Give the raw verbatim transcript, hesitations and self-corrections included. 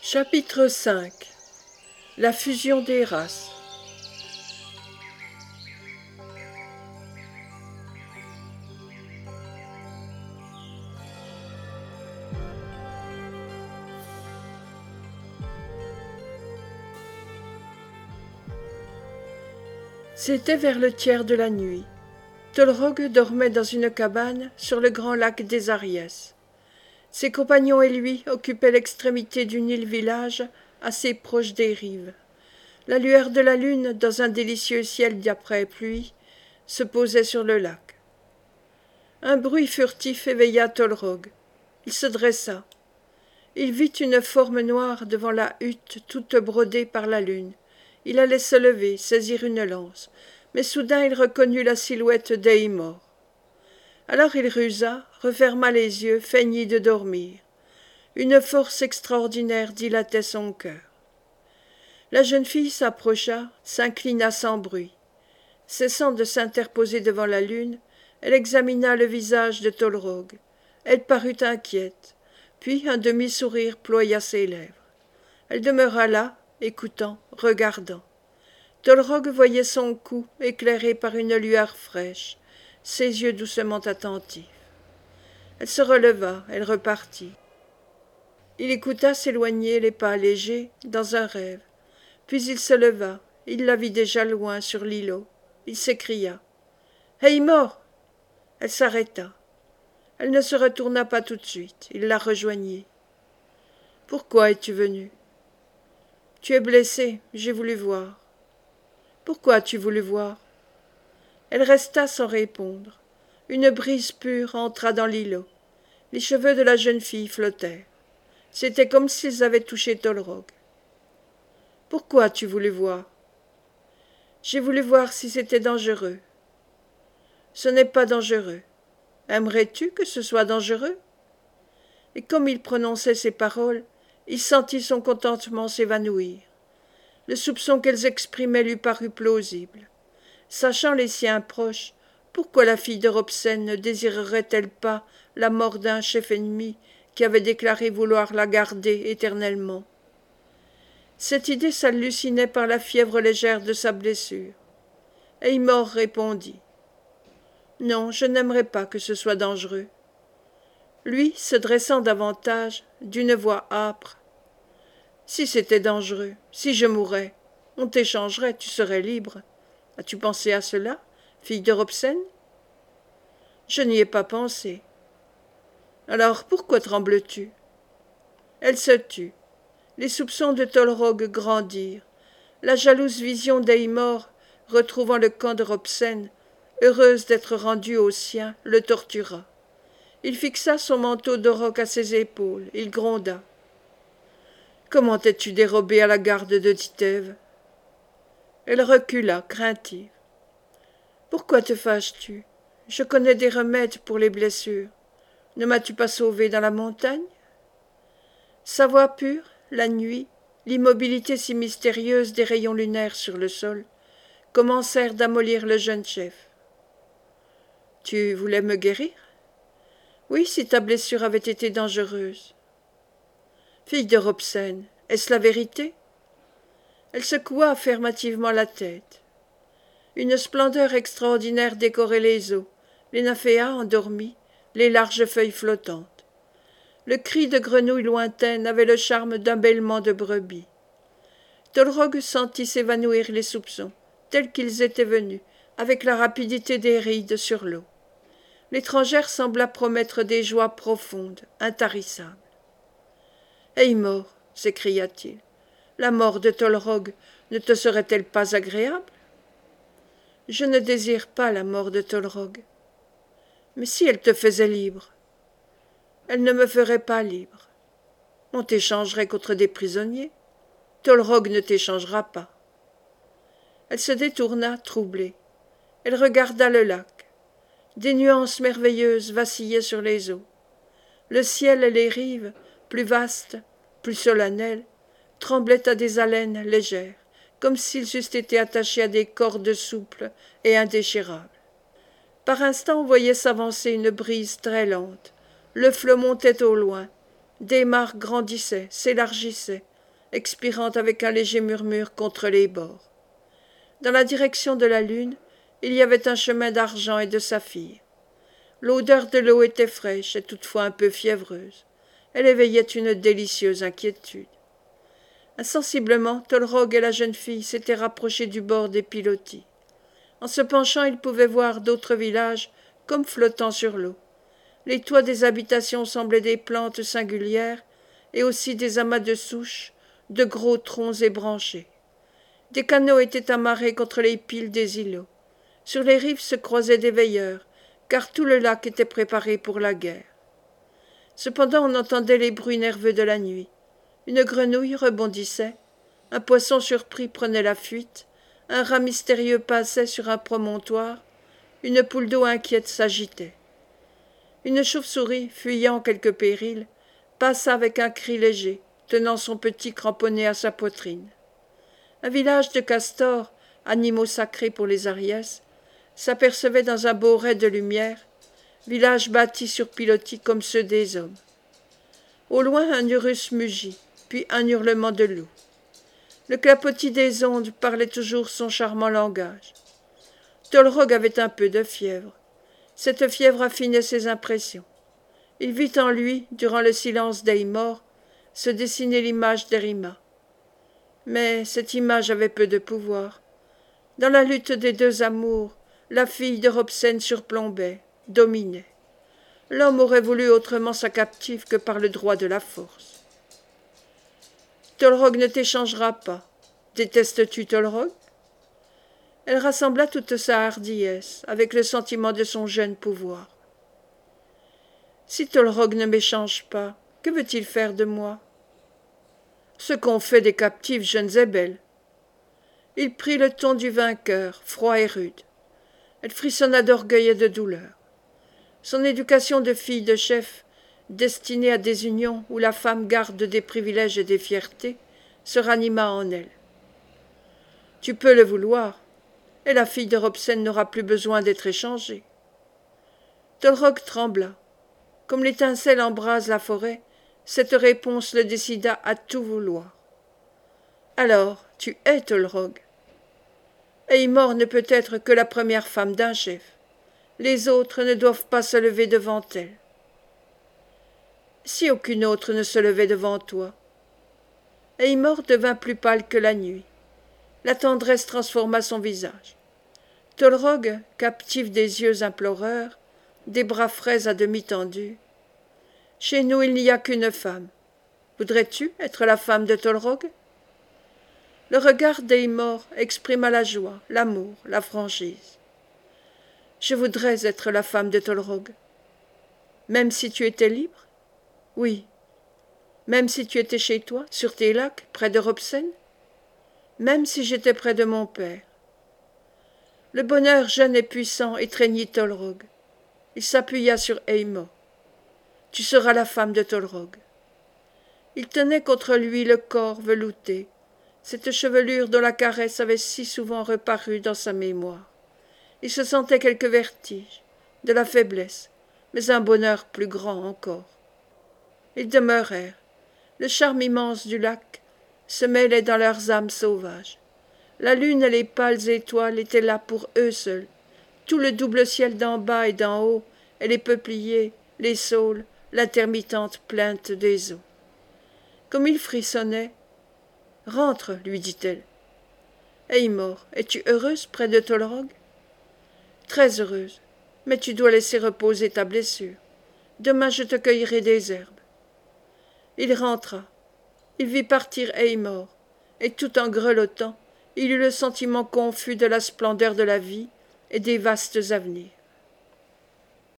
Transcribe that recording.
Chapitre cinq. La fusion des races. C'était vers le tiers de la nuit. Tolrog dormait dans une cabane sur le grand lac des Ariès. Ses compagnons et lui occupaient l'extrémité d'une île-village assez proche des rives. La lueur de la lune, dans un délicieux ciel d'après-pluie, se posait sur le lac. Un bruit furtif éveilla Tolrog. Il se dressa. Il vit une forme noire devant la hutte toute brodée par la lune. Il allait se lever, saisir une lance, mais soudain il reconnut la silhouette d'Eymor. Alors il rusa, referma les yeux, feignit de dormir. Une force extraordinaire dilatait son cœur. La jeune fille s'approcha, s'inclina sans bruit. Cessant de s'interposer devant la lune, elle examina le visage de Tolrog. Elle parut inquiète, puis un demi-sourire ploya ses lèvres. Elle demeura là, écoutant, regardant. Tolrog voyait son cou éclairé par une lueur fraîche, ses yeux doucement attentifs. Elle se releva, elle repartit. Il écouta s'éloigner les pas légers, dans un rêve. Puis il se leva, il la vit déjà loin sur l'îlot. Il s'écria « Eymor !» Elle s'arrêta. Elle ne se retourna pas tout de suite, il la rejoignit. « Pourquoi es-tu venue ?»« Tu es blessée, j'ai voulu voir. »« Pourquoi as-tu voulu voir ?» Elle resta sans répondre. Une brise pure entra dans l'îlot. Les cheveux de la jeune fille flottèrent. C'était comme s'ils avaient touché Tolrog. « Pourquoi as-tu voulu voir ?»« J'ai voulu voir si c'était dangereux. »« Ce n'est pas dangereux. Aimerais-tu que ce soit dangereux ?» Et comme il prononçait ces paroles, il sentit son contentement s'évanouir. Le soupçon qu'elles exprimaient lui parut plausible. Sachant les siens proches, pourquoi la fille de Robsen ne désirerait-elle pas la mort d'un chef ennemi qui avait déclaré vouloir la garder éternellement? Cette idée s'hallucinait par la fièvre légère de sa blessure. Eymor répondit « Non, je n'aimerais pas que ce soit dangereux. » Lui, se dressant davantage, d'une voix âpre « Si c'était dangereux, si je mourais, on t'échangerait, tu serais libre. As-tu pensé à cela, fille de Robsen ?»« Je n'y ai pas pensé. »« Alors pourquoi trembles-tu » Elle se tut. Les soupçons de Tolrog grandirent. La jalouse vision d'Eymor, retrouvant le camp de Robsen, heureuse d'être rendue au sien, le tortura. Il fixa son manteau d'auroch à ses épaules. Il gronda. « Comment t'es-tu dérobée à la garde de Titève ?» Elle recula, craintive. « Pourquoi te fâches-tu ? Je connais des remèdes pour les blessures. Ne m'as-tu pas sauvée dans la montagne ?» Sa voix pure, la nuit, l'immobilité si mystérieuse des rayons lunaires sur le sol, commencèrent d'amollir le jeune chef. « Tu voulais me guérir ? Oui, si ta blessure avait été dangereuse. » Fille de Robsen, est-ce la vérité ? Elle secoua affirmativement la tête. Une splendeur extraordinaire décorait les eaux, les nymphéas endormis, les larges feuilles flottantes. Le cri de grenouille lointaine avait le charme d'un bêlement de brebis. Tolrog sentit s'évanouir les soupçons, tels qu'ils étaient venus, avec la rapidité des rides sur l'eau. L'étrangère sembla promettre des joies profondes, intarissables. « Eymor !» s'écria-t-il. « La mort de Tolrog ne te serait-elle pas agréable ?»« Je ne désire pas la mort de Tolrog. »« Mais si elle te faisait libre ?» ?»« Elle ne me ferait pas libre. On t'échangerait contre des prisonniers. Tolrog ne t'échangera pas. » Elle se détourna, troublée. Elle regarda le lac. Des nuances merveilleuses vacillaient sur les eaux. Le ciel et les rives, plus vastes, plus solennels, tremblaient à des haleines légères, comme s'ils eussent été attachés à des cordes souples et indéchirables. Par instants on voyait s'avancer une brise très lente. Le flot montait au loin. Des mares grandissaient, s'élargissaient. expirant avec un léger murmure contre les bords. Dans la direction de la lune, il y avait un chemin d'argent et de saphir. L'odeur de l'eau était fraîche et toutefois un peu fiévreuse. Elle éveillait une délicieuse inquiétude. Insensiblement, Tolrog et la jeune fille s'étaient rapprochés du bord des pilotis. En se penchant, ils pouvaient voir d'autres villages comme flottant sur l'eau. Les toits des habitations semblaient des plantes singulières et aussi des amas de souches, de gros troncs ébranchés. Des canots étaient amarrés contre les piles des îlots. Sur les rives se croisaient des veilleurs, car tout le lac était préparé pour la guerre. Cependant on entendait les bruits nerveux de la nuit. Une grenouille rebondissait, un poisson surpris prenait la fuite, un rat mystérieux passait sur un promontoire, une poule d'eau inquiète s'agitait. Une chauve-souris, fuyant quelque péril, passa avec un cri léger, tenant son petit cramponné à sa poitrine. Un village de castors, animaux sacrés pour les Ariès, s'apercevait dans un beau rai de lumière, village bâti sur pilotis comme ceux des hommes. Au loin un urus mugit, puis un hurlement de loup. Le clapotis des ondes parlait toujours son charmant langage. Tolrog avait un peu de fièvre. Cette fièvre affinait ses impressions. Il vit en lui, durant le silence d'Eymor, se dessiner l'image d'Erima. Mais cette image avait peu de pouvoir. Dans la lutte des deux amours, la fille de Robsen surplombait, dominait. L'homme aurait voulu autrement sa captive que par le droit de la force. Tolrog ne t'échangera pas. Détestes-tu Tolrog? Elle rassembla toute sa hardiesse, avec le sentiment de son jeune pouvoir. Si Tolrog ne m'échange pas, que veut-il faire de moi? Ce qu'ont fait des captives jeunes et belles. Il prit le ton du vainqueur, froid et rude. Elle frissonna d'orgueil et de douleur. Son éducation de fille de chef, destinée à des unions où la femme garde des privilèges et des fiertés, se ranima en elle. Tu peux le vouloir, et la fille de Robsen n'aura plus besoin d'être échangée. Tolrog trembla. Comme l'étincelle embrase la forêt, cette réponse le décida à tout vouloir. Alors, tu es Tolrog. Eymor ne peut être que la première femme d'un chef. Les autres ne doivent pas se lever devant elle. Si aucune autre ne se levait devant toi. Eymor devint plus pâle que la nuit. La tendresse transforma son visage. Tolrog, captif des yeux imploreurs, des bras frais à demi tendus. Chez nous il n'y a qu'une femme. Voudrais-tu être la femme de Tolrog? Le regard d'Eymor exprima la joie, l'amour, la franchise. Je voudrais être la femme de Tolrog. Même si tu étais libre? Oui. Même si tu étais chez toi, sur tes lacs, près de Robsen? Même si j'étais près de mon père. Le bonheur jeune et puissant étreignit Tolrog. Il s'appuya sur Eymor. Tu seras la femme de Tolrog. Il tenait contre lui le corps velouté, cette chevelure dont la caresse avait si souvent reparu dans sa mémoire. Il se sentait quelque vertige, de la faiblesse, mais un bonheur plus grand encore. Ils demeurèrent. Le charme immense du lac se mêlait dans leurs âmes sauvages. La lune et les pâles étoiles étaient là pour eux seuls. Tout le double ciel d'en bas et d'en haut, et les peupliers, les saules, l'intermittente plainte des eaux. Comme il frissonnait, « Rentre, lui dit-elle. Eymor, es-tu heureuse près de Tolrog? Très heureuse, mais tu dois laisser reposer ta blessure. Demain je te cueillerai des herbes. Il rentra. Il vit partir Eymor, et tout en grelottant, il eut le sentiment confus de la splendeur de la vie et des vastes avenirs.